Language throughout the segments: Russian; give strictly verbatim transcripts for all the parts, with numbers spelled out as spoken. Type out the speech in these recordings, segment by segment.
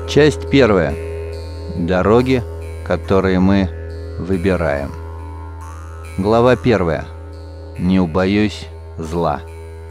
Часть первая. Дороги, которые мы выбираем. Глава первая. Не убоюсь зла.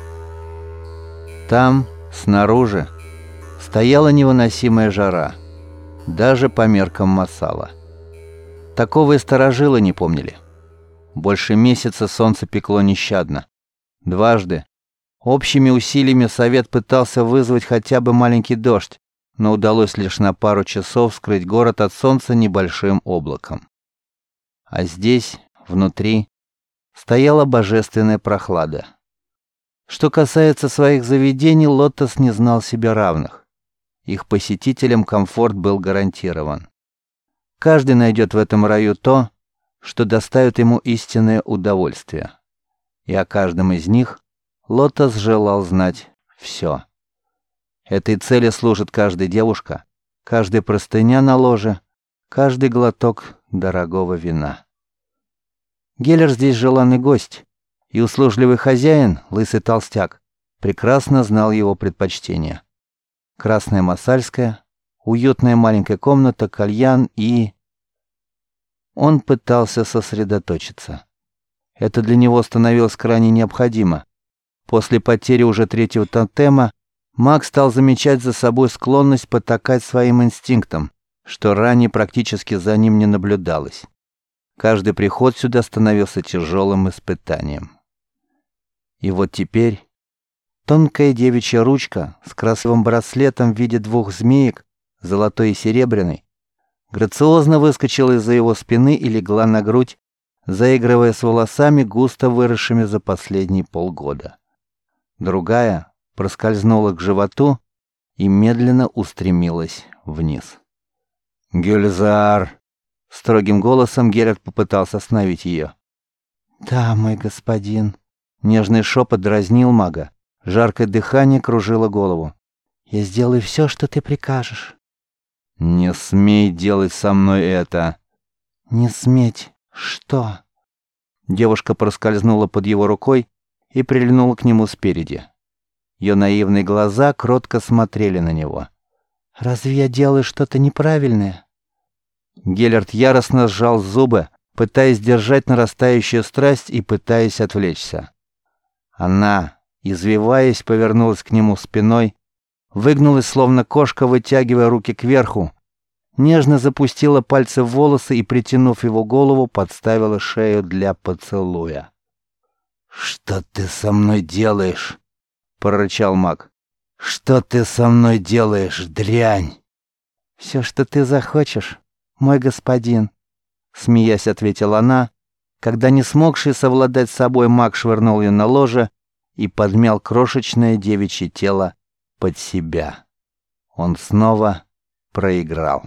Там, снаружи, стояла невыносимая жара, даже по меркам Массала. Такого и старожилы не помнили. Больше месяца солнце пекло нещадно. Дважды, общими усилиями совет пытался вызвать хотя бы маленький дождь, но удалось лишь на пару часов скрыть город от солнца небольшим облаком. А здесь, внутри, стояла божественная прохлада. Что касается своих заведений, Лотос не знал себе равных. Их посетителям комфорт был гарантирован. Каждый найдет в этом раю то, что доставит ему истинное удовольствие. И о каждом из них Лотос желал знать все. Этой цели служит каждая девушка, каждая простыня на ложе, каждый глоток дорогого вина. Геллер здесь желанный гость, и услужливый хозяин, лысый толстяк, прекрасно знал его предпочтения. Красная Массальская, уютная маленькая комната, кальян и... Он пытался сосредоточиться. Это для него становилось крайне необходимо. После потери уже третьего тотема маг стал замечать за собой склонность потакать своим инстинктам, что ранее практически за ним не наблюдалось. Каждый приход сюда становился тяжелым испытанием. И вот теперь тонкая девичья ручка с красивым браслетом в виде двух змеек, золотой и серебряной, грациозно выскочила из-за его спины и легла на грудь, заигрывая с волосами, густо выросшими за последние полгода. Другая проскользнула к животу и медленно устремилась вниз. «Гюльзар!» — строгим голосом Геральт попытался остановить ее. «Да, мой господин». Нежный шепот дразнил мага. Жаркое дыхание кружило голову. «Я сделаю все, что ты прикажешь». «Не смей делать со мной это!» «Не сметь? Что?» Девушка проскользнула под его рукой и прильнула к нему спереди. Ее наивные глаза кротко смотрели на него. «Разве я делаю что-то неправильное?» Геллерт яростно сжал зубы, пытаясь держать нарастающую страсть и пытаясь отвлечься. Она, извиваясь, повернулась к нему спиной, выгнулась, словно кошка, вытягивая руки кверху, нежно запустила пальцы в волосы и, притянув его голову, подставила шею для поцелуя. «Что ты со мной делаешь?» — прорычал маг. «Что ты со мной делаешь, дрянь?» «Все, что ты захочешь, мой господин», — смеясь ответила она, когда, не смогший совладать с собой, маг швырнул ее на ложе и подмял крошечное девичье тело под себя. Он снова проиграл.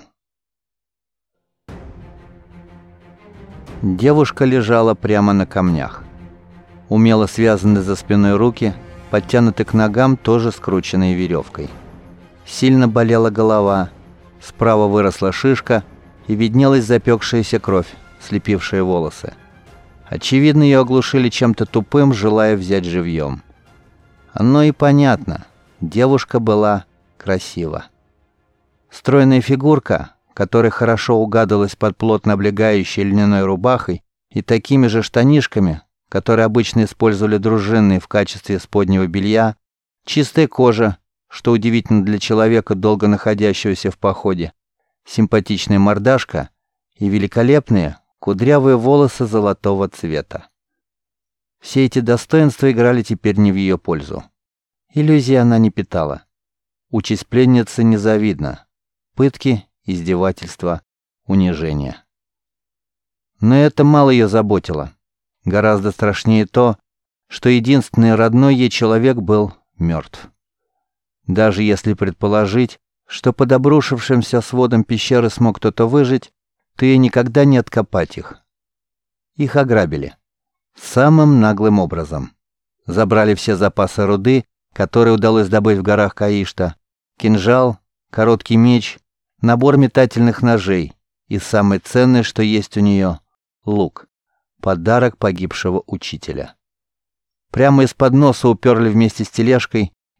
Девушка лежала прямо на камнях. Умело связаны за спиной руки, подтянуты к ногам, тоже скрученной веревкой. Сильно болела голова, справа выросла шишка и виднелась запекшаяся кровь, слепившая волосы. Очевидно, ее оглушили чем-то тупым, желая взять живьем. Оно и понятно, девушка была красива. Стройная фигурка, которая хорошо угадывалась под плотно облегающей льняной рубахой и такими же штанишками, которые обычно использовали дружинные в качестве споднего белья, чистая кожа, что удивительно для человека, долго находящегося в походе, симпатичная мордашка и великолепные кудрявые волосы золотого цвета. Все эти достоинства играли теперь не в ее пользу. Иллюзии она не питала. Участь пленницы незавидна. Пытки, издевательства, унижение. Но это мало ее заботило. Гораздо страшнее то, что единственный родной ей человек был мертв. Даже если предположить, что под обрушившимся сводом пещеры смог кто-то выжить, то ей никогда не откопать их. Их ограбили. Самым наглым образом. Забрали все запасы руды, которые удалось добыть в горах Каишта, кинжал, короткий меч, набор метательных ножей и самое ценное, что есть у нее — лук. Подарок погибшего учителя. Прямо из-под носа уперли вместе с тележкой,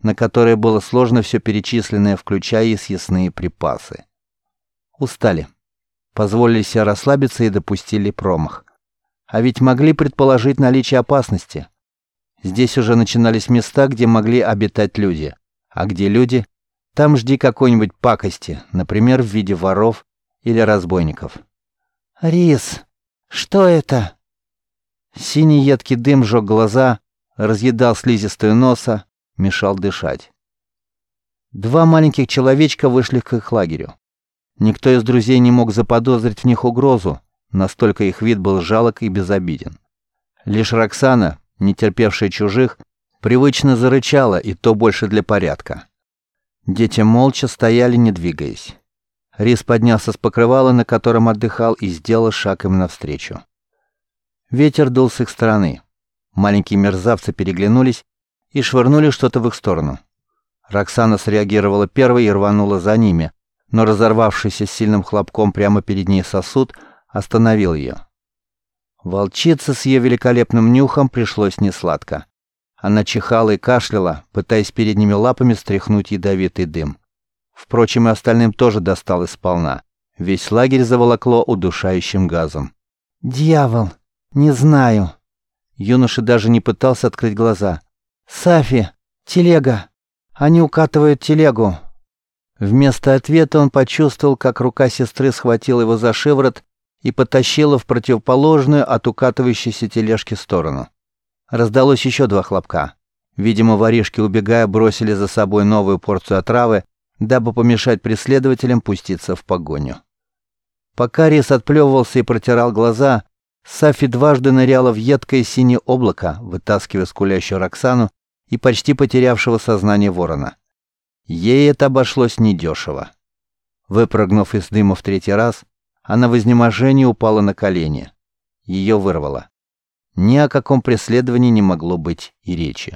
на которое было сложно все перечисленное, включая и съестные припасы. Устали. Позволили себе расслабиться и допустили промах. А ведь могли предположить наличие опасности. Здесь уже начинались места, где могли обитать люди. А где люди, там жди какой-нибудь пакости, например, в виде воров или разбойников. «Рис, что это?» Синий едкий дым жёг глаза, разъедал слизистую носа, мешал дышать. Два маленьких человечка вышли к их лагерю. Никто из друзей не мог заподозрить в них угрозу, настолько их вид был жалок и безобиден. Лишь Роксана, не терпевшая чужих, привычно зарычала, и то больше для порядка. Дети молча стояли, не двигаясь. Рис поднялся с покрывала, на котором отдыхал, и сделал шаг им навстречу. Ветер дул с их стороны. Маленькие мерзавцы переглянулись и швырнули что-то в их сторону. Роксана среагировала первой и рванула за ними, но разорвавшийся с сильным хлопком прямо перед ней сосуд остановил ее. Волчице с ее великолепным нюхом пришлось несладко. Она чихала и кашляла, пытаясь передними лапами стряхнуть ядовитый дым. Впрочем, и остальным тоже досталось сполна. Весь лагерь заволокло удушающим газом. «Дьявол! Не знаю!» Юноша даже не пытался открыть глаза. «Сафи! Телега! Они укатывают телегу!» Вместо ответа он почувствовал, как рука сестры схватила его за шиворот и потащила в противоположную от укатывающейся тележки сторону. Раздалось еще два хлопка. Видимо, воришки, убегая, бросили за собой новую порцию отравы, дабы помешать преследователям пуститься в погоню. Пока Рис отплевывался и протирал глаза, Сафи дважды ныряла в едкое синее облако, вытаскивая скулящую Роксану и почти потерявшего сознание ворона. Ей это обошлось недешево. Выпрыгнув из дыма в третий раз, она в изнеможении упала на колени. Ее вырвало. Ни о каком преследовании не могло быть и речи.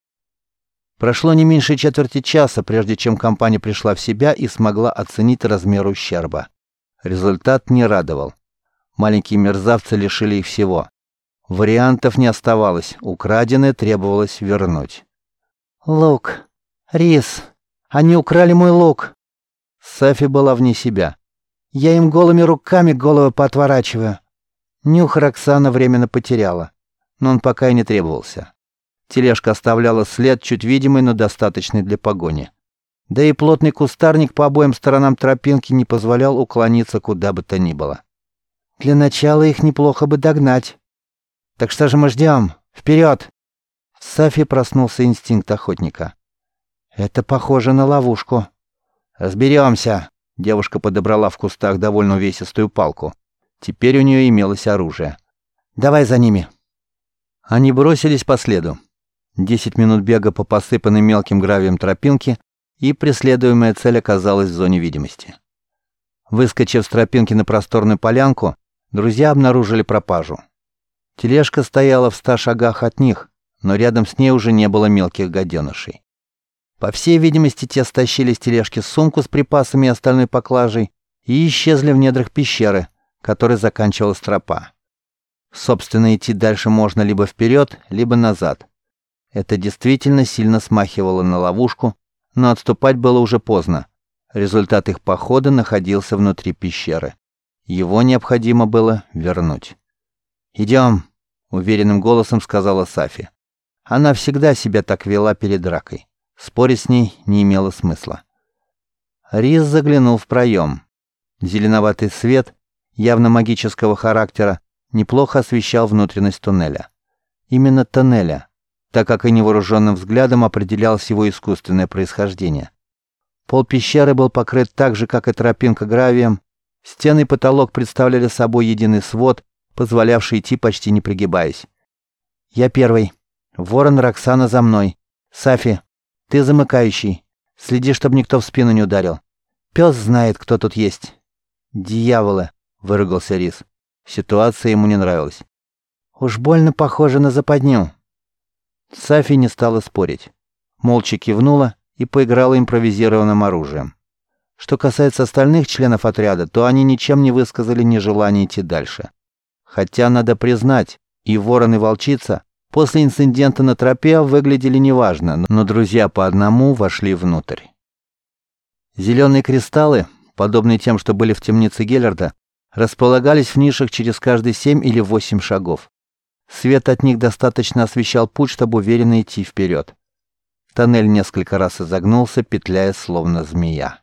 Прошло не меньше четверти часа, прежде чем компания пришла в себя и смогла оценить размер ущерба. Результат не радовал. Маленькие мерзавцы лишили их всего. Вариантов не оставалось, украденное требовалось вернуть. «Лук! Рис! Они украли мой лук!» Сафи была вне себя. «Я им голыми руками голову поотворачиваю». Нюх Роксана временно потеряла, но он пока и не требовался. Тележка оставляла след, чуть видимый, но достаточный для погони. Да и плотный кустарник по обоим сторонам тропинки не позволял уклониться куда бы то ни было. «Для начала их неплохо бы догнать. Так что же мы ждем? Вперед!» В Сафи проснулся инстинкт охотника. «Это похоже на ловушку». «Разберемся!» Девушка подобрала в кустах довольно увесистую палку. Теперь у нее имелось оружие. «Давай за ними!» Они бросились по следу. Десять минут бега по посыпанной мелким гравием тропинке, и преследуемая цель оказалась в зоне видимости. Выскочив с тропинки на просторную полянку, друзья обнаружили пропажу. Тележка стояла в ста шагах от них, но рядом с ней уже не было мелких гаденышей. По всей видимости, те стащили с тележки сумку с припасами и остальной поклажей и исчезли в недрах пещеры, которой заканчивалась тропа. Собственно, идти дальше можно либо вперед, либо назад. Это действительно сильно смахивало на ловушку, но отступать было уже поздно. Результат их похода находился внутри пещеры. Его необходимо было вернуть. «Идем», — уверенным голосом сказала Сафи. Она всегда себя так вела перед дракой. Спорить с ней не имело смысла. Рис заглянул в проем. Зеленоватый свет, явно магического характера, неплохо освещал внутренность туннеля. Именно тоннеля, так как и невооруженным взглядом определялось его искусственное происхождение. Пол пещеры был покрыт так же, как и тропинка, гравием. Стены и потолок представляли собой единый свод, позволявший идти почти не пригибаясь. «Я первый. Ворон, Роксана за мной. Сафи, ты замыкающий. Следи, чтобы никто в спину не ударил. Пес знает, кто тут есть». «Дьяволы!» — выругался Рис. Ситуация ему не нравилась. «Уж больно похоже на западню». Сафи не стала спорить. Молча кивнула и поиграла импровизированным оружием. Что касается остальных членов отряда, то они ничем не высказали нежелания идти дальше. Хотя, надо признать, и ворон, и волчица После инцидента на тропе выглядели неважно, но друзья по одному вошли внутрь. Зеленые кристаллы, подобные тем, что были в темнице Геллерда, располагались в нишах через каждые семь или восемь шагов. Свет от них достаточно освещал путь, чтобы уверенно идти вперед. Тоннель несколько раз изогнулся, петляя словно змея.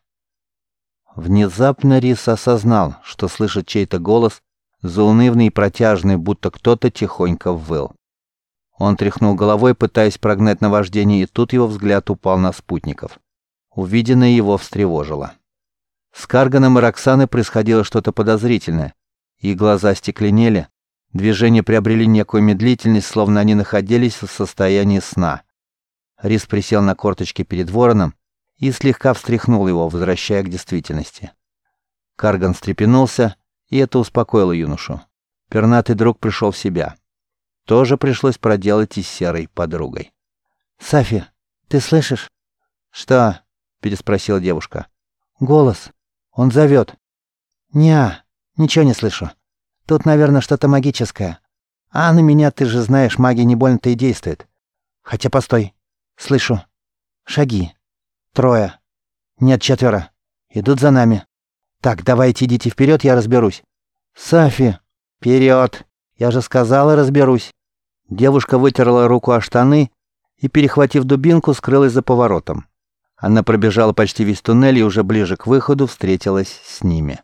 Внезапно Рис осознал, что слышит чей-то голос, заунывный и протяжный, будто кто-то тихонько выл. Он тряхнул головой, пытаясь прогнать наваждение, и тут его взгляд упал на спутников. Увиденное его встревожило. С Карганом и Роксаной происходило что-то подозрительное. Их глаза стекленели, движения приобрели некую медлительность, словно они находились в состоянии сна. Рис присел на корточки перед вороном и слегка встряхнул его, возвращая к действительности. Карган встрепенулся, и это успокоило юношу. Пернатый друг пришел в себя. Тоже пришлось проделать и с серой подругой. «Сафи, ты слышишь?» «Что?» — переспросила девушка. «Голос. Он зовет». «Неа, ничего не слышу. Тут, наверное, что-то магическое. А на меня, ты же знаешь, магия не больно-то и действует. Хотя, постой. Слышу. Шаги. Трое. Нет, четверо. Идут за нами. Так, давайте идите вперед, я разберусь». «Сафи, вперед! Я же сказала, разберусь». Девушка вытерла руку о штаны и, перехватив дубинку, скрылась за поворотом. Она пробежала почти весь туннель и уже ближе к выходу встретилась с ними.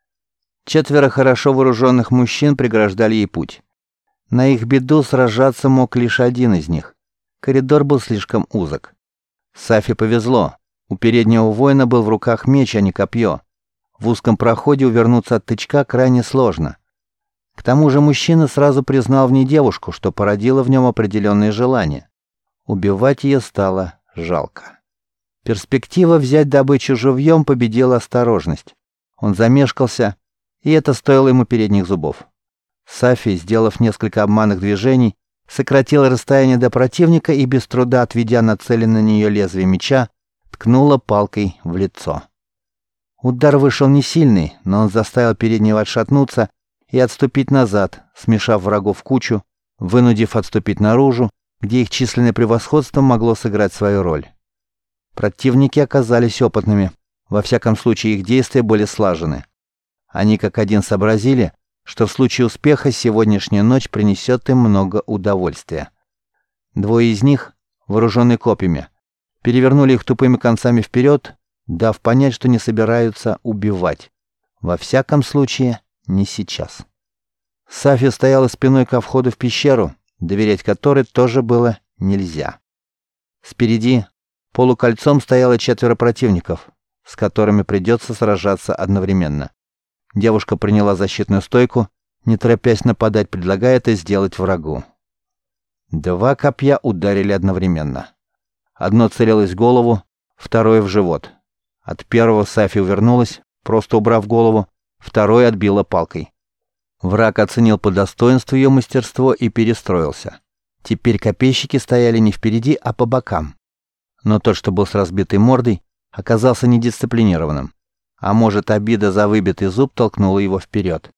Четверо хорошо вооруженных мужчин преграждали ей путь. На их беду сражаться мог лишь один из них. Коридор был слишком узок. Сафи повезло. У переднего воина был в руках меч, а не копье. В узком проходе увернуться от тычка крайне сложно. К тому же мужчина сразу признал в ней девушку, что породило в нем определенные желания. Убивать ее стало жалко. Перспектива взять добычу живьем победила осторожность. Он замешкался, и это стоило ему передних зубов. Сафи, сделав несколько обманных движений, сократила расстояние до противника и, без труда отведя нацеленное на нее лезвие меча, ткнула палкой в лицо. Удар вышел не сильный, но он заставил переднего отшатнуться и отступить назад, смешав врагов в кучу, вынудив отступить наружу, где их численное превосходство могло сыграть свою роль. Противники оказались опытными, во всяком случае их действия были слажены. Они как один сообразили, что в случае успеха сегодняшняя ночь принесет им много удовольствия. Двое из них, вооруженные копьями, перевернули их тупыми концами вперед, дав понять, что не собираются убивать. Во всяком случае, не сейчас. Сафи стояла спиной ко входу в пещеру, доверять которой тоже было нельзя. Спереди полукольцом стояло четверо противников, с которыми придется сражаться одновременно. Девушка приняла защитную стойку, не торопясь нападать, предлагая это сделать врагу. Два копья ударили одновременно. Одно целилось в голову, второе в живот. От первого Сафи увернулась, просто убрав голову, второе отбила палкой. Враг оценил по достоинству ее мастерство и перестроился. Теперь копейщики стояли не впереди, а по бокам. Но тот, что был с разбитой мордой, оказался недисциплинированным. А может, обида за выбитый зуб толкнула его вперед.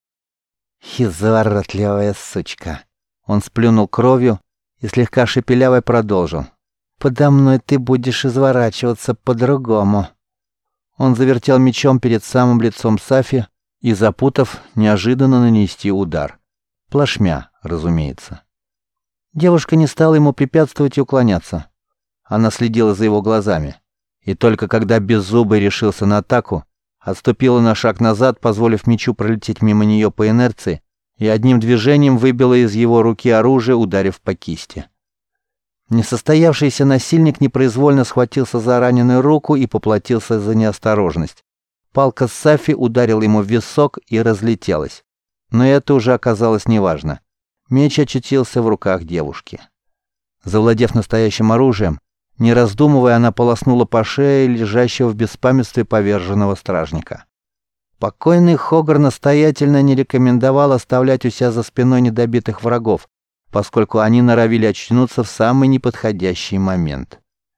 «Изворотливая сучка!» Он сплюнул кровью и слегка шепеляво продолжил. «Подо мной ты будешь изворачиваться по-другому». Он завертел мечом перед самым лицом Сафи и, запутав, неожиданно нанести удар. Плашмя, разумеется. Девушка не стала ему препятствовать и уклоняться. Она следила за его глазами. И только когда Беззубый решился на атаку, отступила на шаг назад, позволив мечу пролететь мимо нее по инерции, и одним движением выбила из его руки оружие, ударив по кисти. Несостоявшийся насильник непроизвольно схватился за раненую руку и поплатился за неосторожность. Палка с Сафи ударила ему в висок и разлетелась. Но это уже оказалось неважно. Меч очутился в руках девушки. Завладев настоящим оружием, не раздумывая, она полоснула по шее лежащего в беспамятстве поверженного стражника. Покойный Хогар настоятельно не рекомендовал оставлять у себя за спиной недобитых врагов, поскольку они норовили очнуться в самый неподходящий момент.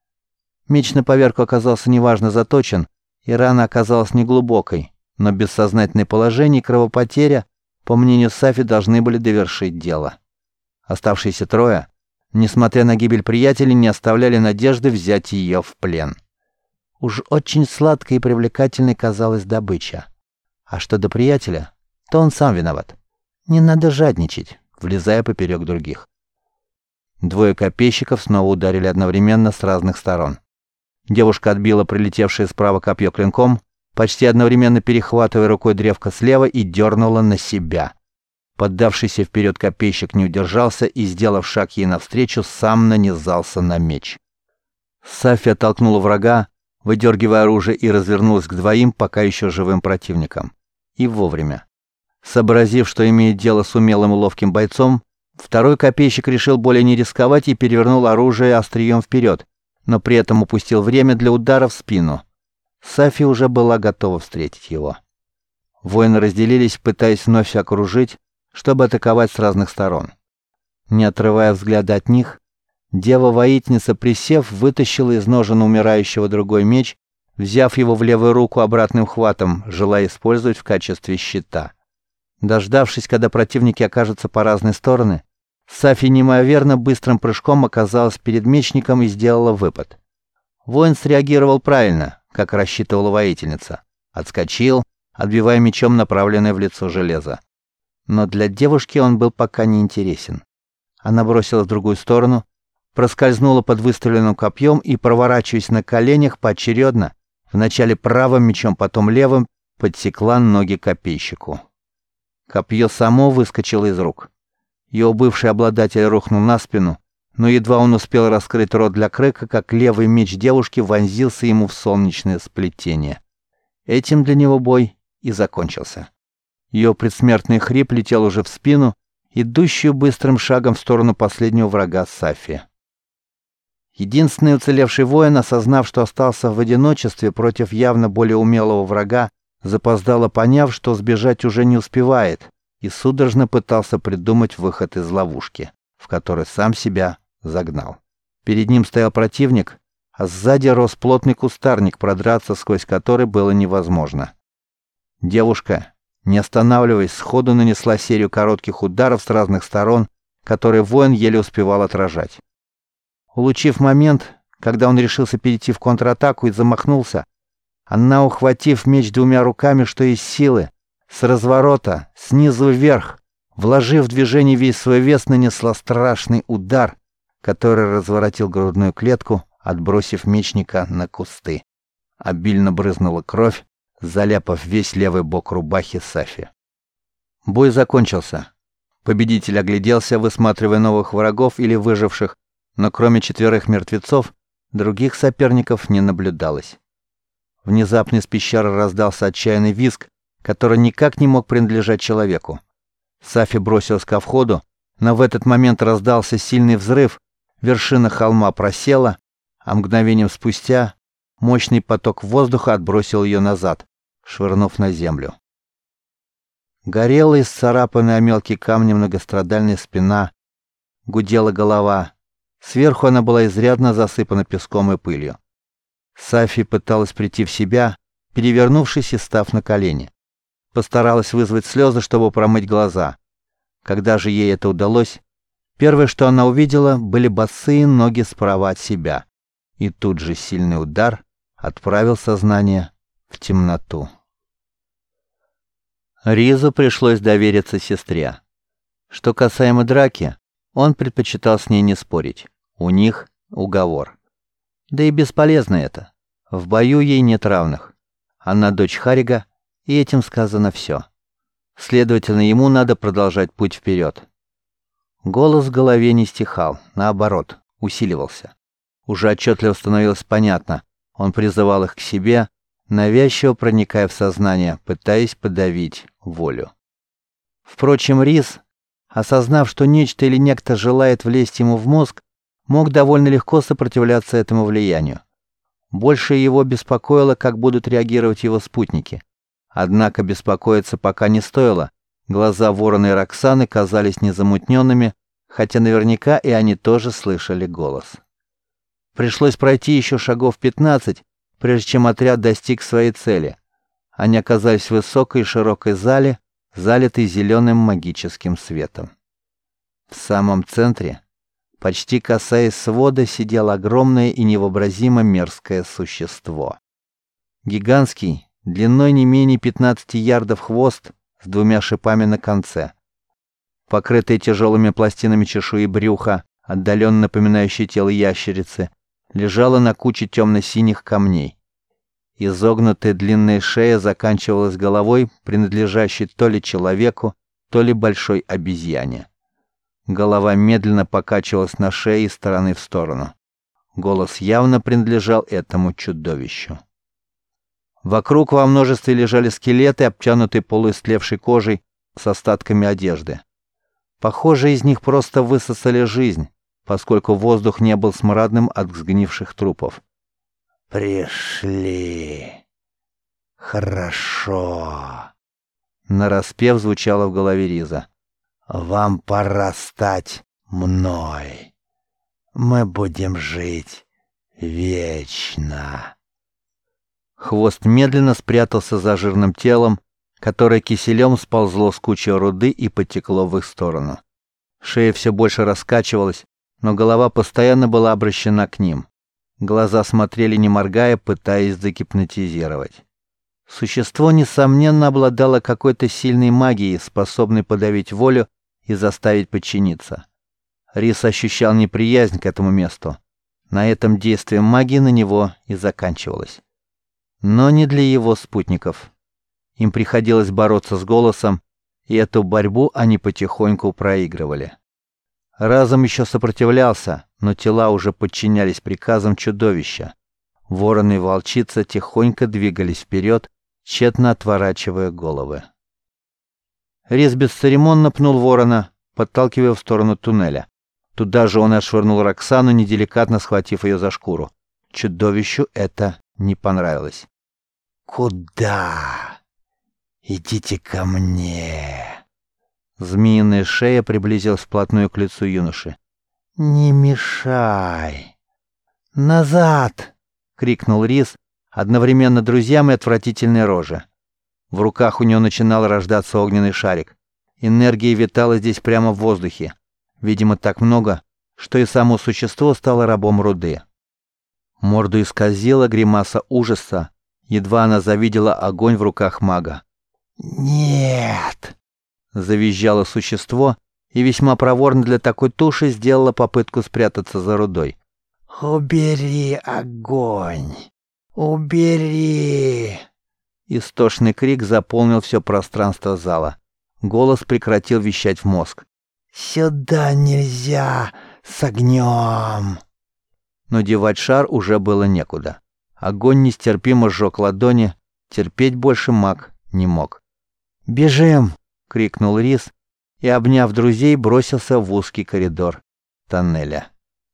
Меч на поверку оказался неважно заточен, и рана оказалась неглубокой, но бессознательное положение и кровопотеря, по мнению Сафи, должны были довершить дело. Оставшиеся трое, несмотря на гибель приятелей, не оставляли надежды взять ее в плен. Уж очень сладкой и привлекательной казалась добыча. А что до приятеля, то он сам виноват. Не надо жадничать, влезая поперек других. Двое копейщиков снова ударили одновременно с разных сторон. Девушка отбила прилетевшее справа копье клинком, почти одновременно перехватывая рукой древко слева, и дернула на себя. Поддавшийся вперед копейщик не удержался и, сделав шаг ей навстречу, сам нанизался на меч. Сафи оттолкнула врага, выдергивая оружие, и развернулась к двоим пока еще живым противникам. И вовремя. Сообразив, что имеет дело с умелым и ловким бойцом, второй копейщик решил более не рисковать и перевернул оружие острием вперед, но при этом упустил время для удара в спину. Сафи уже была готова встретить его. Воины разделились, пытаясь вновь окружить, чтобы атаковать с разных сторон. Не отрывая взгляда от них, дева-воительница, присев, вытащила из ножен умирающего другой меч, взяв его в левую руку обратным хватом, желая использовать в качестве щита. Дождавшись, когда противники окажутся по разные стороны, Сафи неимоверно быстрым прыжком оказалась перед мечником и сделала выпад. Воин среагировал правильно, как рассчитывала воительница. Отскочил, отбивая мечом направленное в лицо железо. Но для девушки он был пока не интересен. Она бросилась в другую сторону, проскользнула под выставленным копьем и, проворачиваясь на коленях поочередно, вначале правым мечом, потом левым, подсекла ноги копейщику. Копье само выскочило из рук. Его бывший обладатель рухнул на спину, но едва он успел раскрыть рот для крика, как левый меч девушки вонзился ему в солнечное сплетение. Этим для него бой и закончился. Ее предсмертный хрип летел уже в спину, идущую быстрым шагом в сторону последнего врага Сафи. Единственный уцелевший воин, осознав, что остался в одиночестве против явно более умелого врага, запоздало поняв, что сбежать уже не успевает, и судорожно пытался придумать выход из ловушки, в которой сам себя загнал. Перед ним стоял противник, а сзади рос плотный кустарник, продраться сквозь который было невозможно. Девушка, не останавливаясь, сходу нанесла серию коротких ударов с разных сторон, которые воин еле успевал отражать. Улучив момент, когда он решился перейти в контратаку и замахнулся, она, ухватив меч двумя руками, что из силы, с разворота, снизу вверх, вложив в движение весь свой вес, нанесла страшный удар, который разворотил грудную клетку, отбросив мечника на кусты. Обильно брызнула кровь, заляпав весь левый бок рубахи Сафи. Бой закончился. Победитель огляделся, высматривая новых врагов или выживших, но кроме четверых мертвецов, других соперников не наблюдалось. Внезапно из пещеры раздался отчаянный визг, который никак не мог принадлежать человеку. Сафи бросилась ко входу, но в этот момент раздался сильный взрыв, вершина холма просела, а мгновением спустя мощный поток воздуха отбросил ее назад, швырнув на землю. Горела исцарапанная о мелкие камни многострадальная спина, гудела голова. Сверху она была изрядно засыпана песком и пылью. Сафи пыталась прийти в себя, перевернувшись и став на колени. Постаралась вызвать слезы, чтобы промыть глаза. Когда же ей это удалось, первое, что она увидела, были босые ноги справа от себя. И тут же сильный удар отправил сознание в темноту. Ризу пришлось довериться сестре. Что касаемо драки, он предпочитал с ней не спорить. У них уговор. Да и бесполезно это. В бою ей нет равных. Она дочь Харига, и этим сказано все. Следовательно, ему надо продолжать путь вперед. Голос в голове не стихал, наоборот, усиливался. Уже отчетливо становилось понятно. Он призывал их к себе, навязчиво проникая в сознание, пытаясь подавить волю. Впрочем, Риз, осознав, что нечто или некто желает влезть ему в мозг, мог довольно легко сопротивляться этому влиянию. Больше его беспокоило, как будут реагировать его спутники. Однако беспокоиться пока не стоило. Глаза Ворона и Роксаны казались незамутненными, хотя наверняка и они тоже слышали голос. Пришлось пройти еще шагов пятнадцать, прежде чем отряд достиг своей цели. Они оказались в высокой и широкой зале, залитой зеленым магическим светом. В самом центре, Почти касаясь свода, сидело огромное и невообразимо мерзкое существо. Гигантский, длиной не менее пятнадцати ярдов хвост с двумя шипами на конце. Покрытое тяжелыми пластинами чешуи брюха, отдаленно напоминающее тело ящерицы, лежало на куче темно-синих камней. Изогнутая длинная шея заканчивалась головой, принадлежащей то ли человеку, то ли большой обезьяне. Голова медленно покачивалась на шее из стороны в сторону. Голос явно принадлежал этому чудовищу. Вокруг во множестве лежали скелеты, обтянутые полуистлевшей кожей с остатками одежды. Похоже, из них просто высосали жизнь, поскольку воздух не был смрадным от сгнивших трупов. «Пришли. Хорошо», — нараспев звучало в голове Риза. «Вам пора стать мной. Мы будем жить вечно». Хвост медленно спрятался за жирным телом, которое киселем сползло с кучи руды и потекло в их сторону. Шея все больше раскачивалась, но голова постоянно была обращена к ним. Глаза смотрели не моргая, пытаясь загипнотизировать. Существо, несомненно, обладало какой-то сильной магией, способной подавить волю и заставить подчиниться. Рис ощущал неприязнь к этому месту. На этом действие магии на него и заканчивалось. Но не для его спутников. Им приходилось бороться с голосом, и эту борьбу они потихоньку проигрывали. Разум еще сопротивлялся, но тела уже подчинялись приказам чудовища. Ворон и волчица тихонько двигались вперед, тщетно отворачивая головы. Рис бесцеремонно пнул ворона, подталкивая в сторону туннеля. Туда же он отшвырнул Роксану, неделикатно схватив ее за шкуру. Чудовищу это не понравилось. «Куда? Идите ко мне!» Змеиная шея приблизилась вплотную к лицу юноши. «Не мешай!» «Назад!» — крикнул Рис, одновременно друзьям и отвратительной роже. В руках у него начинал рождаться огненный шарик. Энергия витала здесь прямо в воздухе. Видимо, так много, что и само существо стало рабом руды. Морду исказила гримаса ужаса, едва она завидела огонь в руках мага. «Нет!» — завизжало существо и весьма проворно для такой туши сделало попытку спрятаться за рудой. «Убери огонь! Убери!» Истошный крик заполнил все пространство зала. Голос прекратил вещать в мозг. «Сюда нельзя! С огнем!» Но девать шар уже было некуда. Огонь нестерпимо сжег ладони, терпеть больше маг не мог. «Бежим!» — крикнул Рис и, обняв друзей, бросился в узкий коридор тоннеля.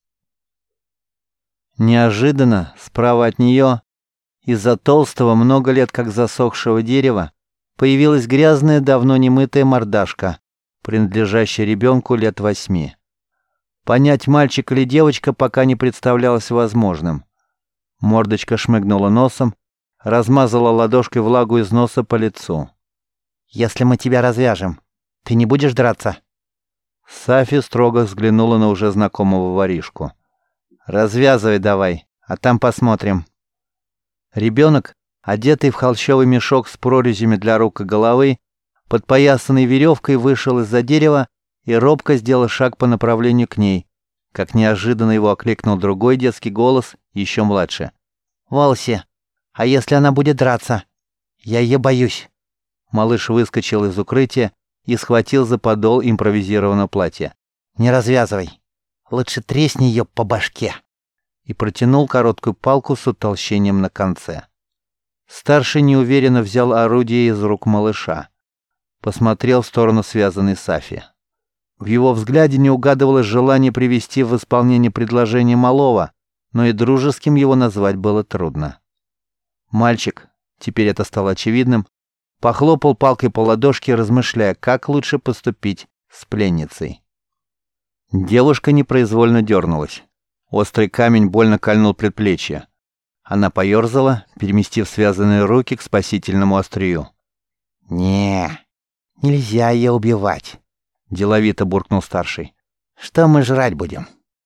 Неожиданно, справа от нее, из-за толстого, много лет как засохшего дерева, появилась грязная, давно немытая мордашка, принадлежащая ребенку лет восьми. Понять, мальчик или девочка, пока не представлялось возможным. Мордочка шмыгнула носом, размазала ладошкой влагу из носа по лицу. «Если мы тебя развяжем, ты не будешь драться?» Сафи строго взглянула на уже знакомого воришку. «Развязывай давай, а там посмотрим». Ребенок, одетый в холщовый мешок с прорезями для рук и головы, подпоясанный веревкой, вышел из-за дерева и робко сделал шаг по направлению к ней, как неожиданно его окликнул другой детский голос, еще младше. «Волси, а если она будет драться? Я ее боюсь». Малыш выскочил из укрытия и схватил за подол импровизированного платья. «Не развязывай. Лучше тресни ее по башке». И протянул короткую палку с утолщением на конце. Старший неуверенно взял орудие из рук малыша. Посмотрел в сторону связанной Сафи. В его взгляде не угадывалось желание привести в исполнение предложение малого, но и дружеским его назвать было трудно. Мальчик, теперь это стало очевидным, похлопал палкой по ладошке, размышляя, как лучше поступить с пленницей. Девушка непроизвольно дернулась. Острый камень больно кольнул предплечье. Она поерзала, переместив связанные руки к спасительному острию. «Не, нельзя ее убивать», — деловито буркнул старший. «Что мы жрать будем?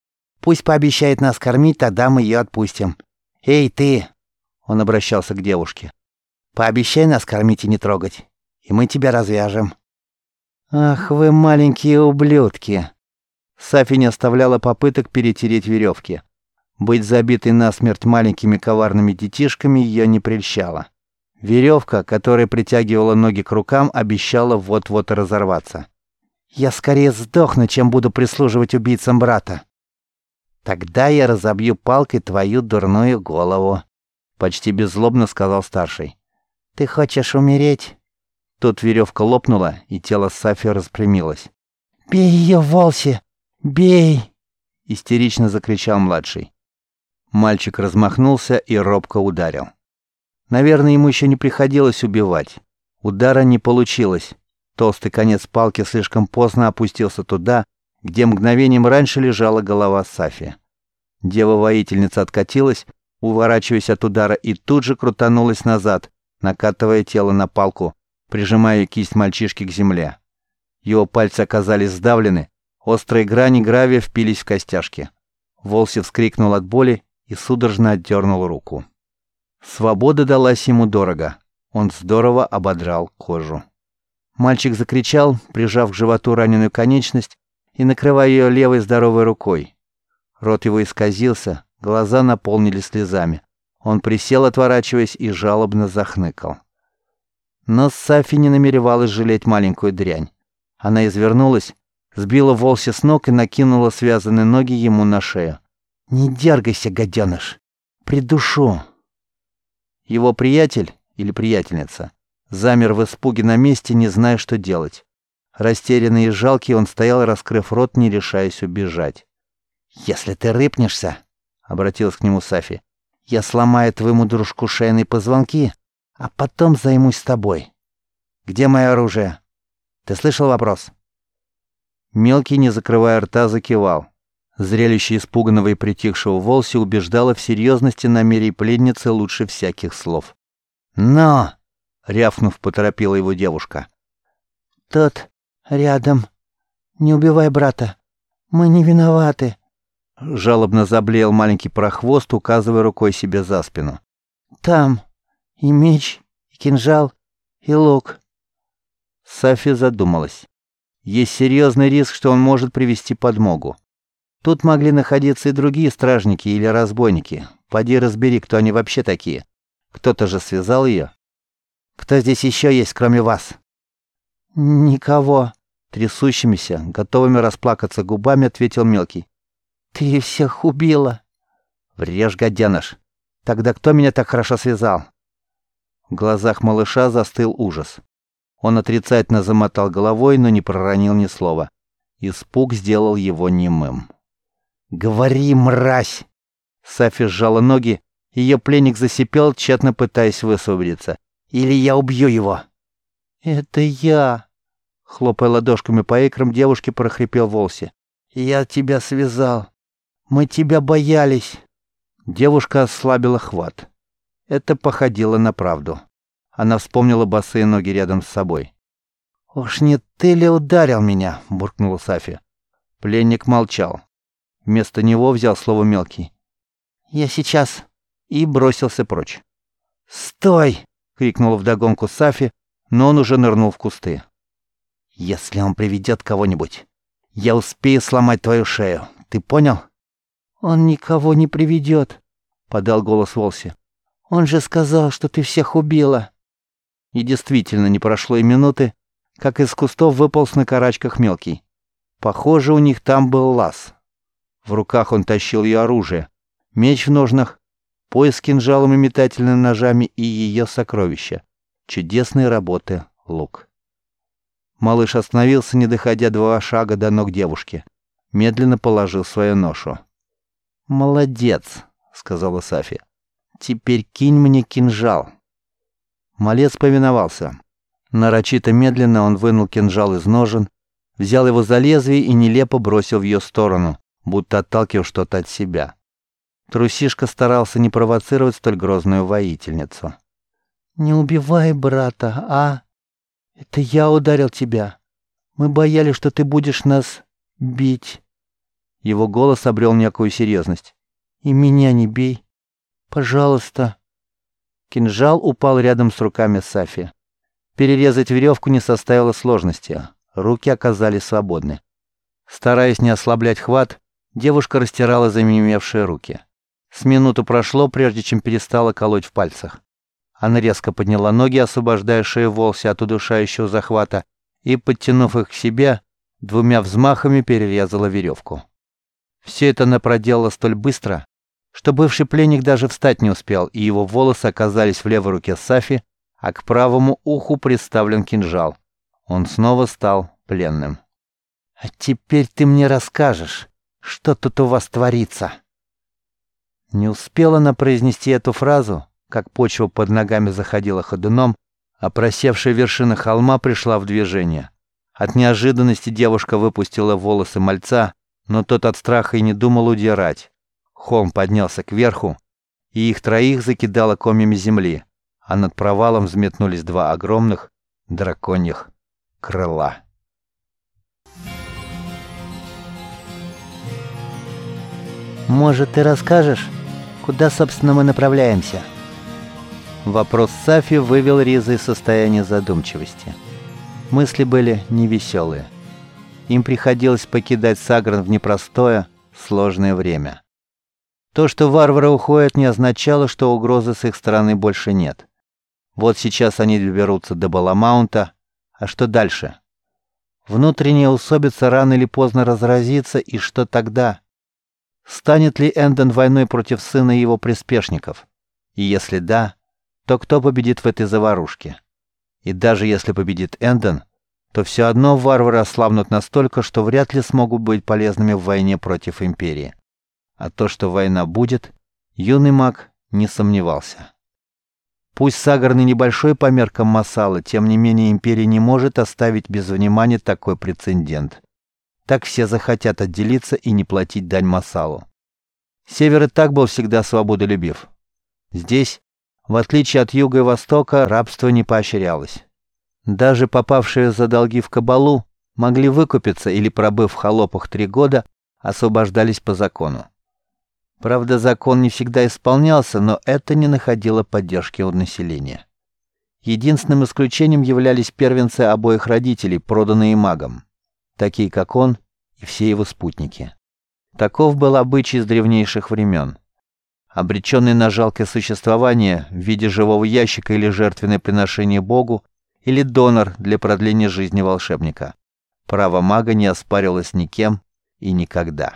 Пусть пообещает нас кормить, тогда мы ее отпустим. Эй, ты!» Он обращался к девушке. «Пообещай нас кормить и не трогать, и мы тебя развяжем». «Ах вы маленькие ублюдки!» Сафи не оставляла попыток перетереть веревки. Быть забитой насмерть маленькими коварными детишками ее не прельщало. Веревка, которая притягивала ноги к рукам, обещала вот-вот разорваться. «Я скорее сдохну, чем буду прислуживать убийцам брата». «Тогда я разобью палкой твою дурную голову», — почти беззлобно сказал старший. «Ты хочешь умереть?» Тут веревка лопнула, и тело Сафи распрямилось. «Бей ее, Волси! Бей!» — истерично закричал младший. Мальчик размахнулся и робко ударил. Наверное, ему еще не приходилось убивать. Удара не получилось. Толстый конец палки слишком поздно опустился туда, где мгновением раньше лежала голова Сафи. Дева-воительница откатилась, уворачиваясь от удара, и тут же крутанулась назад, накатывая тело на палку, прижимая кисть мальчишки к земле. Его пальцы оказались сдавлены, острые грани гравия впились в костяшки. Волси вскрикнул от боли и судорожно отдернул руку. Свобода далась ему дорого. Он здорово ободрал кожу. Мальчик закричал, прижав к животу раненую конечность и накрывая ее левой здоровой рукой. Рот его исказился, глаза наполнились слезами. Он присел, отворачиваясь, и жалобно захныкал. Но Сафи не намеревалась жалеть маленькую дрянь. Она извернулась, сбила Волси с ног и накинула связанные ноги ему на шею. «Не дергайся, гаденыш! Придушу!» Его приятель или приятельница замер в испуге на месте, не зная, что делать. Растерянный и жалкий, он стоял, раскрыв рот, не решаясь убежать. «Если ты рыпнешься, — обратилась к нему Сафи, — я сломаю твоему дружку шейные позвонки, а потом займусь тобой. Где мое оружие? Ты слышал вопрос?» Мелкий, не закрывая рта, закивал. Зрелище испуганного и притихшего Волси убеждало в серьезности намерений пленницы лучше всяких слов. «Но!» — рявкнув, поторопила его девушка. «Тот рядом. Не убивай брата. Мы не виноваты». Жалобно заблеял маленький прохвост, указывая рукой себе за спину. «Там и меч, и кинжал, и лук». Сафи задумалась. Есть серьезный риск, что он может привести подмогу. Тут могли находиться и другие стражники или разбойники. Поди разбери, кто они вообще такие. Кто-то же связал ее. «Кто здесь еще есть, кроме вас?» «Никого», — трясущимися, готовыми расплакаться губами, ответил мелкий. «Ты всех убила». «Врежь, гаденыш. Тогда кто меня так хорошо связал?» В глазах малыша застыл ужас. Он отрицательно замотал головой, но не проронил ни слова. Испуг сделал его немым. «Говори, мразь!» Сафи сжала ноги, ее пленник засипел, тщетно пытаясь высвободиться. «Или я убью его!» «Это я!» Хлопая ладошками по икрам, девушке прохрипел Волси. «Я тебя связал. Мы тебя боялись». Девушка ослабила хват. Это походило на правду. Она вспомнила босые ноги рядом с собой. «Уж не ты ли ударил меня?» — буркнула Сафи. Пленник молчал. Вместо него взял слово мелкий. «Я сейчас...» и бросился прочь. «Стой!» — крикнула вдогонку Сафи, но он уже нырнул в кусты. «Если он приведет кого-нибудь, я успею сломать твою шею. Ты понял?» «Он никого не приведет», — подал голос Волси. «Он же сказал, что ты всех убила». И действительно, не прошло и минуты, как из кустов выполз на карачках мелкий. Похоже, у них там был лаз. В руках он тащил ее оружие, меч в ножнах, пояс с кинжалом и метательными ножами и ее сокровища. Чудесной работы лук. Малыш остановился, не доходя два шага до ног девушки. Медленно положил свою ношу. «Молодец», — сказала Сафи. «Теперь кинь мне кинжал». Малец повиновался. Нарочито медленно он вынул кинжал из ножен, взял его за лезвие и нелепо бросил в ее сторону, будто отталкивал что-то от себя. Трусишка старался не провоцировать столь грозную воительницу. «Не убивай брата, а? Это я ударил тебя. Мы боялись, что ты будешь нас бить». Его голос обрел некую серьезность. «И меня не бей. Пожалуйста». Кинжал упал рядом с руками Сафи. Перерезать веревку не составило сложности. Руки оказались свободны. Стараясь не ослаблять хват, девушка растирала занемевшие руки. С минуту прошло, прежде чем перестала колоть в пальцах. Она резко подняла ноги, освобождая шею Волси от удушающего захвата, и, подтянув их к себе, двумя взмахами перерезала веревку. Все это она проделала столь быстро, что бывший пленник даже встать не успел, и его волосы оказались в левой руке Сафи, а к правому уху приставлен кинжал. Он снова стал пленным. «А теперь ты мне расскажешь, что тут у вас творится?» Не успела она произнести эту фразу, как почва под ногами заходила ходуном, а просевшая вершина холма пришла в движение. От неожиданности девушка выпустила волосы мальца, но тот от страха и не думал удирать. Холм поднялся кверху, и их троих закидало комьями земли, а над провалом взметнулись два огромных драконьих крыла. «Может, ты расскажешь, куда, собственно, мы направляемся?» Вопрос Сафи вывел Риза из состояния задумчивости. Мысли были невеселые. Им приходилось покидать Сагран в непростое, сложное время. То, что варвары уходят, не означало, что угрозы с их стороны больше нет. Вот сейчас они доберутся до Баламаунта, а что дальше? Внутренняя усобица рано или поздно разразится, и что тогда? Станет ли Эндон войной против сына и его приспешников? И если да, то кто победит в этой заварушке? И даже если победит Эндон, то все одно варвары ослабнут настолько, что вряд ли смогут быть полезными в войне против Империи. А то, что война будет, юный маг не сомневался. Пусть Сагран и небольшой по меркам Массала, тем не менее Империя не может оставить без внимания такой прецедент. Так все захотят отделиться и не платить дань Массалу. Север и так был всегда свободолюбив. Здесь, в отличие от юга и востока, рабство не поощрялось. Даже попавшие за долги в кабалу могли выкупиться или, пробыв в холопах три года, освобождались по закону. Правда, закон не всегда исполнялся, но это не находило поддержки у населения. Единственным исключением являлись первенцы обоих родителей, проданные магом, такие как он и все его спутники. Таков был обычай с древнейших времен. Обреченный на жалкое существование в виде живого ящика или жертвенное приношение Богу, или донор для продления жизни волшебника. Право мага не оспаривалось никем и никогда.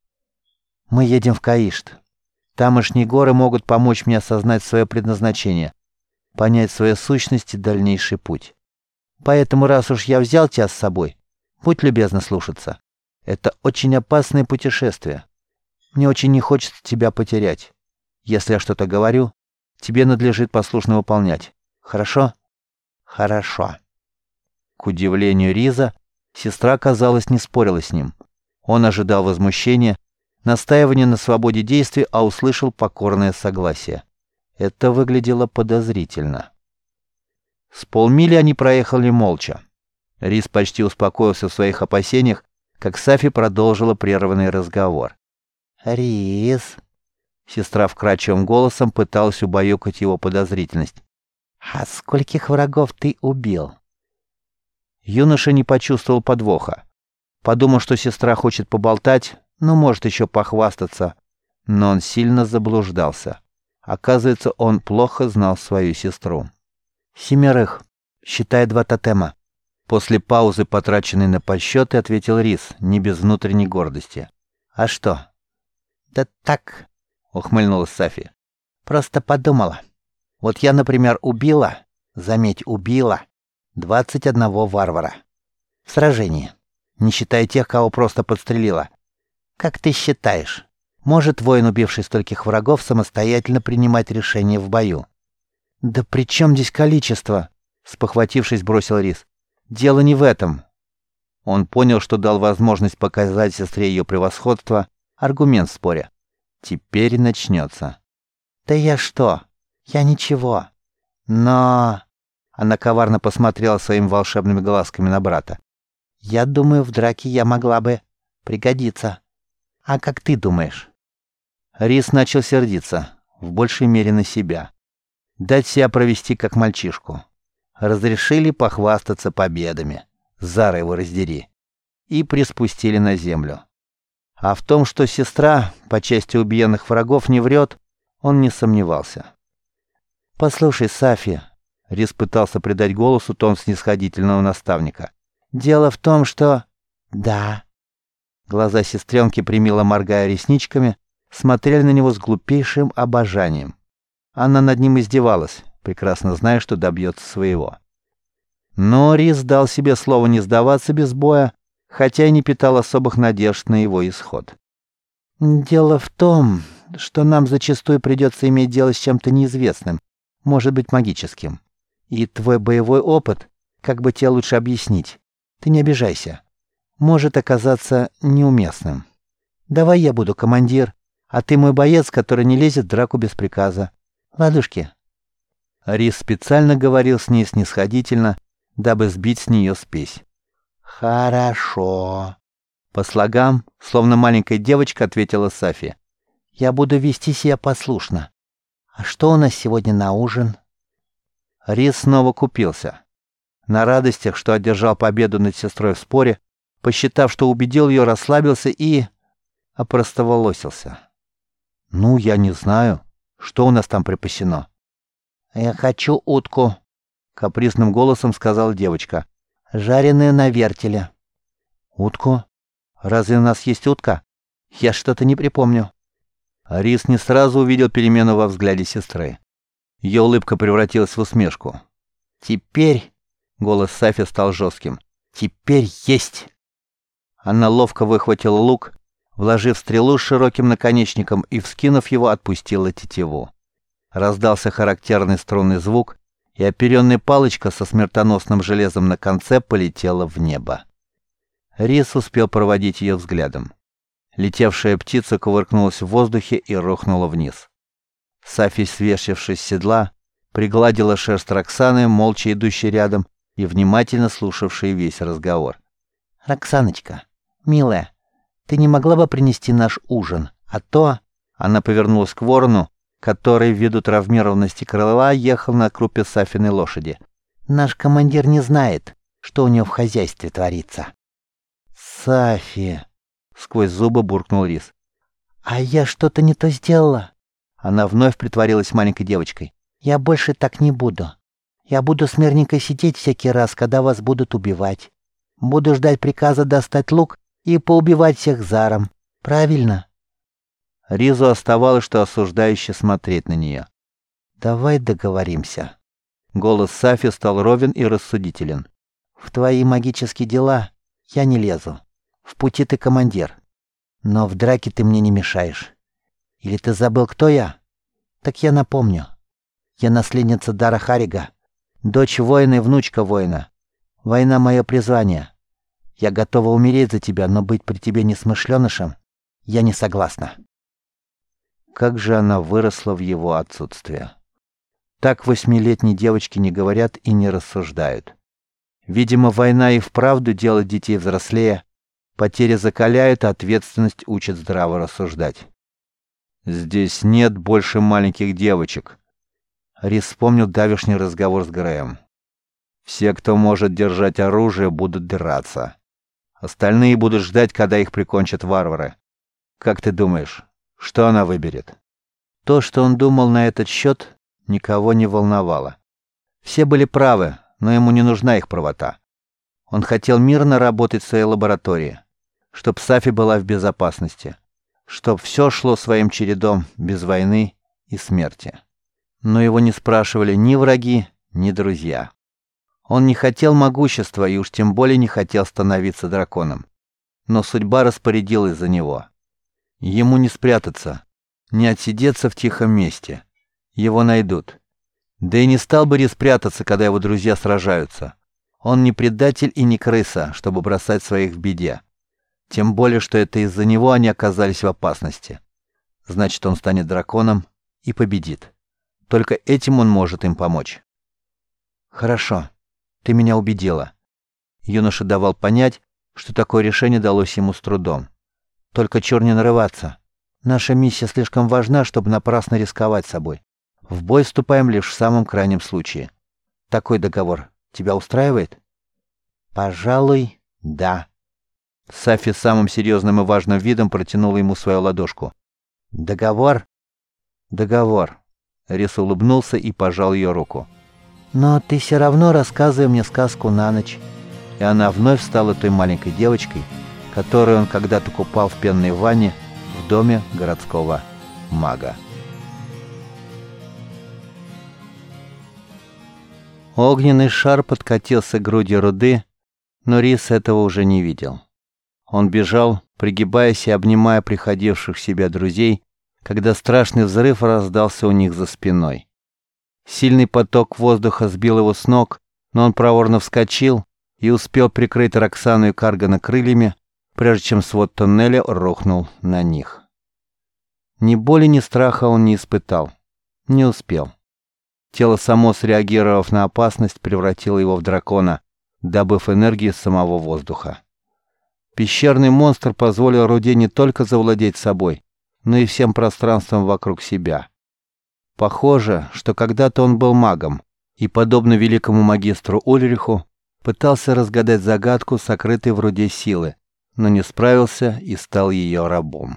«Мы едем в Каишт. Тамошние горы могут помочь мне осознать свое предназначение, понять свою сущность и дальнейший путь. Поэтому, раз уж я взял тебя с собой, будь любезна слушаться. Это очень опасное путешествие. Мне очень не хочется тебя потерять. Если я что-то говорю, тебе надлежит послушно выполнять. Хорошо?» «Хорошо». К удивлению Риза, сестра, казалось, не спорила с ним. Он ожидал возмущения, настаивания на свободе действий, а услышал покорное согласие. Это выглядело подозрительно. С полмили они проехали молча. Риз почти успокоился в своих опасениях, как Сафи продолжила прерванный разговор. «Риз...» Сестра вкрадчивым голосом пыталась убаюкать его подозрительность. «А скольких врагов ты убил?» Юноша не почувствовал подвоха. Подумал, что сестра хочет поболтать, ну, может, еще похвастаться. Но он сильно заблуждался. Оказывается, он плохо знал свою сестру. «Семерых, считай два тотема». После паузы, потраченной на подсчеты, ответил Риз, не без внутренней гордости. «А что?» «Да так», — ухмыльнулась Сафи. «Просто подумала. Вот я, например, убила, заметь, убила, двадцать одного варвара. В сражении, не считая тех, кого просто подстрелила. Как ты считаешь, может воин, убивший стольких врагов, самостоятельно принимать решения в бою?» «Да при чем здесь количество?» — спохватившись, бросил Риз. «Дело не в этом». Он понял, что дал возможность показать сестре ее превосходство, аргумент в споре. Теперь начнется. «Да я что? Я ничего. Но...» Она коварно посмотрела своими волшебными глазками на брата. «Я думаю, в драке я могла бы пригодиться». А как ты думаешь?» Рис начал сердиться, в большей мере на себя. Дать себя провести как мальчишку. Разрешили похвастаться победами. Зара его раздери. И приспустили на землю. А в том, что сестра, по части убиенных врагов, не врет, он не сомневался. «Послушай, Сафи», — Рис пытался придать голосу тон снисходительного наставника. «Дело в том, что...» «Да». Глаза сестренки, примило моргая ресничками, смотрели на него с глупейшим обожанием. Она над ним издевалась, прекрасно зная, что добьется своего. Но Рис дал себе слово не сдаваться без боя, хотя и не питал особых надежд на его исход. «Дело в том, что нам зачастую придется иметь дело с чем-то неизвестным, может быть, магическим. И твой боевой опыт, как бы тебе лучше объяснить, ты не обижайся, может оказаться неуместным. Давай я буду командир, а ты мой боец, который не лезет в драку без приказа. Ладушки?» Рис специально говорил с ней снисходительно, дабы сбить с нее спесь. «Хорошо». По слогам, словно маленькая девочка, ответила Сафи. «Я буду вести себя послушно. А что у нас сегодня на ужин?» Рис снова купился. На радостях, что одержал победу над сестрой в споре, посчитав, что убедил ее, расслабился и... опростоволосился. «Ну, я не знаю, что у нас там припасено». «Я хочу утку», — капризным голосом сказала девочка. «Жареную на вертеле». «Утку? Разве у нас есть утка? Я что-то не припомню». Рис не сразу увидел перемену во взгляде сестры. Ее улыбка превратилась в усмешку. «Теперь...» — голос Сафи стал жестким. «Теперь есть!» Она ловко выхватила лук, вложив стрелу с широким наконечником и, вскинув его, отпустила тетиву. Раздался характерный струнный звук, и оперенная палочка со смертоносным железом на конце полетела в небо. Рис успел проводить ее взглядом. Летевшая птица кувыркнулась в воздухе и рухнула вниз. Сафи, свешившись с седла, пригладила шерсть Роксаны, молча идущей рядом и внимательно слушавшей весь разговор. «Роксаночка, милая, ты не могла бы принести наш ужин, а то...» Она повернулась к ворону, который, ввиду травмированности крыла, ехал на крупе Сафиной лошади. «Наш командир не знает, что у него в хозяйстве творится». «Сафи!» — сквозь зубы буркнул Рис. «А я что-то не то сделала». Она вновь притворилась маленькой девочкой. «Я больше так не буду. Я буду смирненько сидеть всякий раз, когда вас будут убивать. Буду ждать приказа достать лук и поубивать всех заром. Правильно?» Ризу оставалось, что осуждающе смотреть на нее. «Давай договоримся». Голос Сафи стал ровен и рассудителен. «В твои магические дела я не лезу. В пути ты командир. Но в драке ты мне не мешаешь. Или ты забыл, кто я? Так я напомню. Я наследница Дара Харига, дочь воина и внучка воина. Война — мое призвание. Я готова умереть за тебя, но быть при тебе несмышленышем я не согласна». Как же она выросла в его отсутствие. Так восьмилетние девочки не говорят и не рассуждают. Видимо, война и вправду делает детей взрослее, потери закаляют, а ответственность учит здраво рассуждать. «Здесь нет больше маленьких девочек», — Рис вспомнил давешний разговор с Грэем. «Все, кто может держать оружие, будут драться. Остальные будут ждать, когда их прикончат варвары. Как ты думаешь, что она выберет?» То, что он думал на этот счет, никого не волновало. Все были правы, но ему не нужна их правота. Он хотел мирно работать в своей лаборатории, чтоб Сафи была в безопасности, чтоб все шло своим чередом без войны и смерти. Но его не спрашивали ни враги, ни друзья. Он не хотел могущества и уж тем более не хотел становиться драконом. Но судьба распорядилась за него. Ему не спрятаться, не отсидеться в тихом месте. Его найдут. Да и не стал бы Рис прятаться, когда его друзья сражаются. Он не предатель и не крыса, чтобы бросать своих в беде. Тем более, что это из-за него они оказались в опасности. Значит, он станет драконом и победит. Только этим он может им помочь. «Хорошо, ты меня убедила». Юноша давал понять, что такое решение далось ему с трудом. Только чур не нарываться. Наша миссия слишком важна, чтобы напрасно рисковать собой. В бой вступаем лишь в самом крайнем случае. Такой договор тебя устраивает? Пожалуй, да. Сафи самым серьезным и важным видом протянула ему свою ладошку. Договор? Договор. Рис улыбнулся и пожал ее руку. Но ты все равно рассказывай мне сказку на ночь. И она вновь стала той маленькой девочкой, которую он когда-то купал в пенной ванне в доме городского мага. Огненный шар подкатился к груди Руды, но Рис этого уже не видел. Он бежал, пригибаясь и обнимая приходивших в себя друзей, когда страшный взрыв раздался у них за спиной. Сильный поток воздуха сбил его с ног, но он проворно вскочил и успел прикрыть Роксану и Каргана крыльями, прежде чем свод тоннеля рухнул на них. Ни боли, ни страха он не испытал. Не успел. Тело само, среагировав на опасность, превратило его в дракона, добыв энергии самого воздуха. Пещерный монстр позволил Руде не только завладеть собой, но и всем пространством вокруг себя. Похоже, что когда-то он был магом и, подобно великому магистру Ульриху, пытался разгадать загадку, сокрытой в Руде силы, но не справился и стал ее рабом.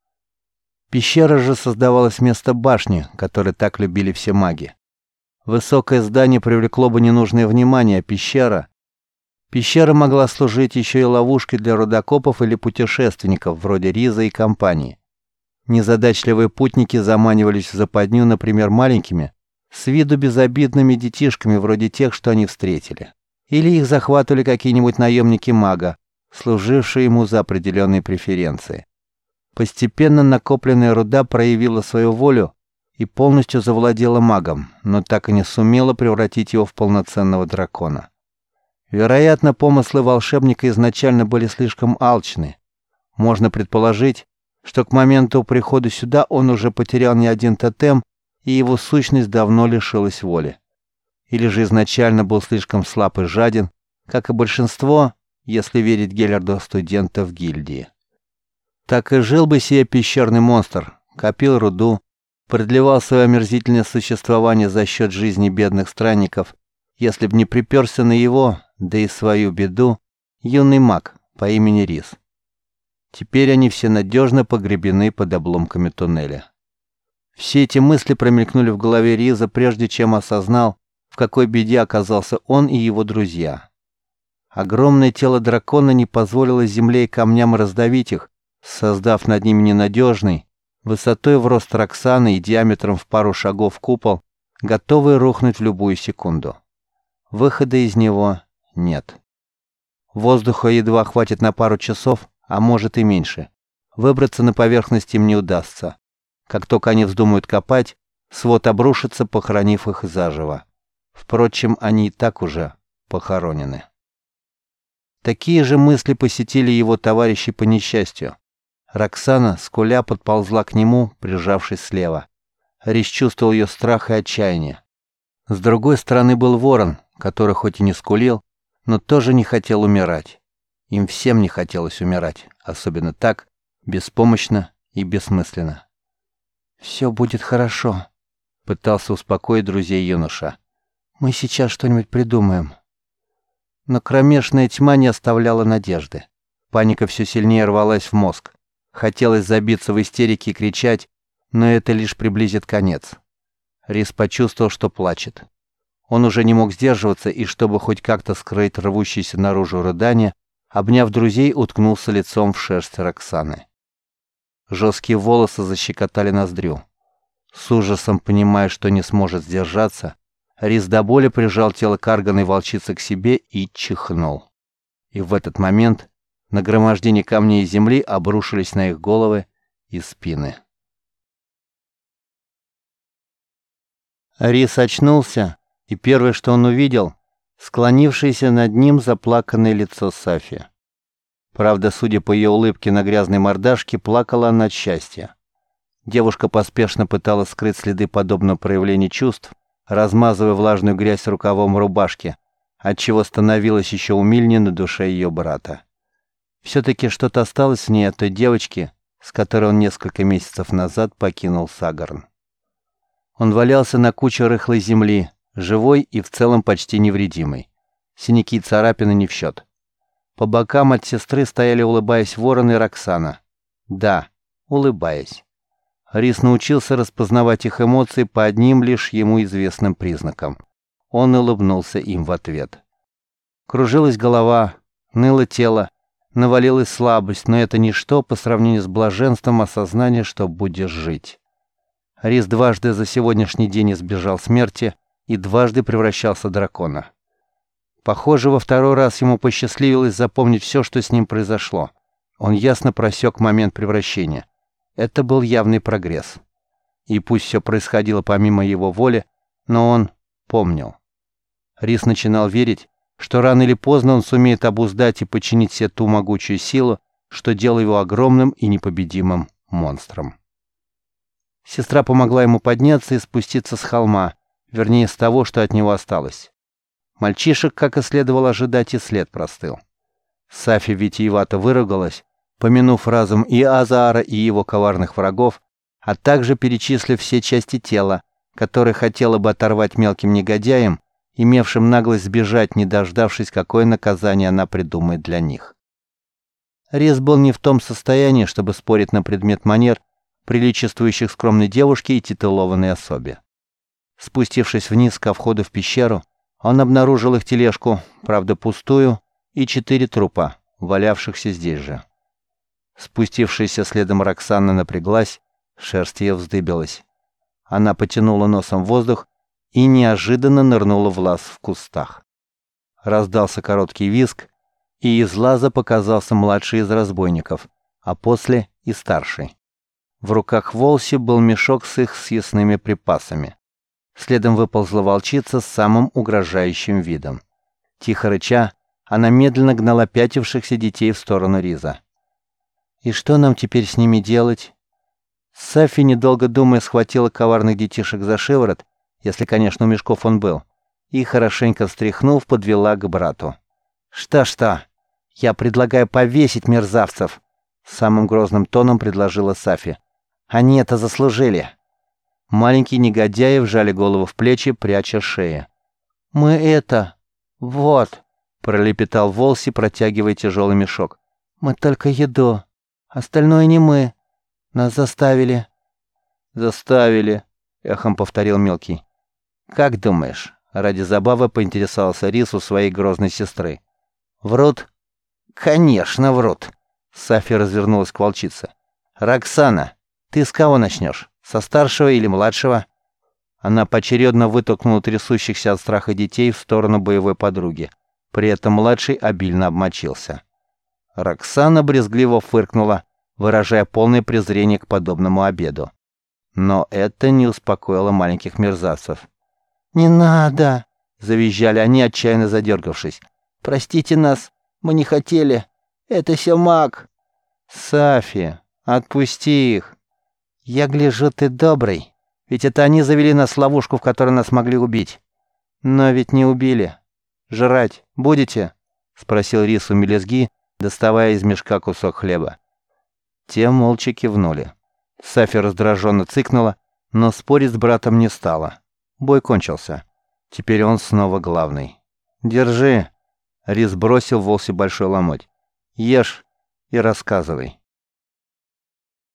Пещера же создавалась вместо башни, которую так любили все маги. Высокое здание привлекло бы ненужное внимание, а пещера... Пещера могла служить еще и ловушкой для рудокопов или путешественников, вроде Риза и компании. Незадачливые путники заманивались в западню, например, маленькими, с виду безобидными детишками, вроде тех, что они встретили. Или их захватывали какие-нибудь наемники мага, служившие ему за определенные преференции. Постепенно накопленная руда проявила свою волю и полностью завладела магом, но так и не сумела превратить его в полноценного дракона. Вероятно, помыслы волшебника изначально были слишком алчны. Можно предположить, что к моменту прихода сюда он уже потерял не один тотем, и его сущность давно лишилась воли. Или же изначально был слишком слаб и жаден, как и большинство, если верить Геллерду, студентов гильдии. Так и жил бы себе пещерный монстр, копил руду, продлевал свое омерзительное существование за счет жизни бедных странников, если б не приперся на его, да и свою беду, юный маг по имени Рис. Теперь они все надежно погребены под обломками туннеля. Все эти мысли промелькнули в голове Риза, прежде чем осознал, в какой беде оказался он и его друзья. Огромное тело дракона не позволило земле и камням раздавить их, создав над ними ненадежный, высотой в рост Роксаны и диаметром в пару шагов купол, готовый рухнуть в любую секунду. Выхода из него нет. Воздуха едва хватит на пару часов, а может и меньше. Выбраться на поверхность им не удастся. Как только они вздумают копать, свод обрушится, похоронив их заживо. Впрочем, они и так уже похоронены. Такие же мысли посетили его товарищей по несчастью. Роксана, скуля, подползла к нему, прижавшись слева. Рис чувствовал ее страх и отчаяние. С другой стороны был ворон, который хоть и не скулил, но тоже не хотел умирать. Им всем не хотелось умирать, особенно так, беспомощно и бессмысленно. «Все будет хорошо», — пытался успокоить друзей юноша. «Мы сейчас что-нибудь придумаем». Но кромешная тьма не оставляла надежды. Паника все сильнее рвалась в мозг. Хотелось забиться в истерике и кричать, но это лишь приблизит конец. Рис почувствовал, что плачет. Он уже не мог сдерживаться, и чтобы хоть как-то скрыть рвущееся наружу рыдание, обняв друзей, уткнулся лицом в шерсть Роксаны. Жесткие волосы защекотали ноздрю. С ужасом понимая, что не сможет сдержаться, Рис до боли прижал тело карганой волчицы к себе и чихнул. И в этот момент нагромождение камней и земли обрушились на их головы и спины. Рис очнулся, и первое, что он увидел, склонившееся над ним заплаканное лицо Сафи. Правда, судя по ее улыбке на грязной мордашке, плакала она от счастья. Девушка поспешно пыталась скрыть следы подобного проявления чувств, размазывая влажную грязь рукавом рубашки, отчего становилось еще умильнее на душе ее брата. Все-таки что-то осталось в ней от той девочки, с которой он несколько месяцев назад покинул Сагарн. Он валялся на куче рыхлой земли, живой и в целом почти невредимый. Синяки и царапины не в счет. По бокам от сестры стояли, улыбаясь, Ворон и Роксана. Да, улыбаясь. Рис научился распознавать их эмоции по одним лишь ему известным признакам. Он улыбнулся им в ответ. Кружилась голова, ныло тело, навалилась слабость, но это ничто по сравнению с блаженством осознания, что будешь жить. Рис дважды за сегодняшний день избежал смерти и дважды превращался в дракона. Похоже, во второй раз ему посчастливилось запомнить все, что с ним произошло. Он ясно просек момент превращения. Это был явный прогресс. И пусть все происходило помимо его воли, но он помнил. Рис начинал верить, что рано или поздно он сумеет обуздать и подчинить себе ту могучую силу, что делало его огромным и непобедимым монстром. Сестра помогла ему подняться и спуститься с холма, вернее, с того, что от него осталось. Мальчишек, как и следовало ожидать, и след простыл. Сафи витиевато выругалась, помянув разум и Азаара, и его коварных врагов, а также перечислив все части тела, которые хотела бы оторвать мелким негодяям, имевшим наглость сбежать, не дождавшись, какое наказание она придумает для них. Рис был не в том состоянии, чтобы спорить на предмет манер, приличествующих скромной девушке и титулованной особе. Спустившись вниз ко входу в пещеру, он обнаружил их тележку, правда пустую, и четыре трупа, валявшихся здесь же. Спустившаяся следом Роксана напряглась, шерсть ее вздыбилась. Она потянула носом воздух и неожиданно нырнула в лаз в кустах. Раздался короткий визг, и из лаза показался младший из разбойников, а после и старший. В руках Волси был мешок с их съестными припасами. Следом выползла волчица с самым угрожающим видом. Тихо рыча, она медленно гнала пятившихся детей в сторону Риза. «И что нам теперь с ними делать?» Сафи, недолго думая, схватила коварных детишек за шиворот, если, конечно, у мешков он был, и, хорошенько встряхнув, подвела к брату. «Что-что? Я предлагаю повесить мерзавцев!» Самым грозным тоном предложила Сафи. «Они это заслужили!» Маленькие негодяи вжали голову в плечи, пряча шеи. «Мы это... вот...» — пролепетал Волси, протягивая тяжелый мешок. «Мы только еду. Остальное не мы. Нас заставили». «Заставили», — эхом повторил мелкий. «Как думаешь?» — ради забавы поинтересовался Рис у своей грозной сестры. «Врут?» «Конечно врут!» — Сафи развернулась к волчице. «Роксана, ты с кого начнешь? Со старшего или младшего?» Она поочередно вытолкнула трясущихся от страха детей в сторону боевой подруги. При этом младший обильно обмочился. Роксана брезгливо фыркнула, выражая полное презрение к подобному обеду. Но это не успокоило маленьких мерзавцев. «Не надо!» — завизжали они, отчаянно задергавшись. «Простите нас, мы не хотели. Это все маг!» «Сафи, отпусти их!» «Я гляжу, ты добрый, ведь это они завели нас в ловушку, в которой нас могли убить». «Но ведь не убили. Жрать будете?» — спросил Рис у мелезги, доставая из мешка кусок хлеба. Те молча кивнули. Сафи раздраженно цыкнула, но спорить с братом не стала. Бой кончился. Теперь он снова главный. «Держи!» — Рис бросил Волси большой ломоть. «Ешь и рассказывай».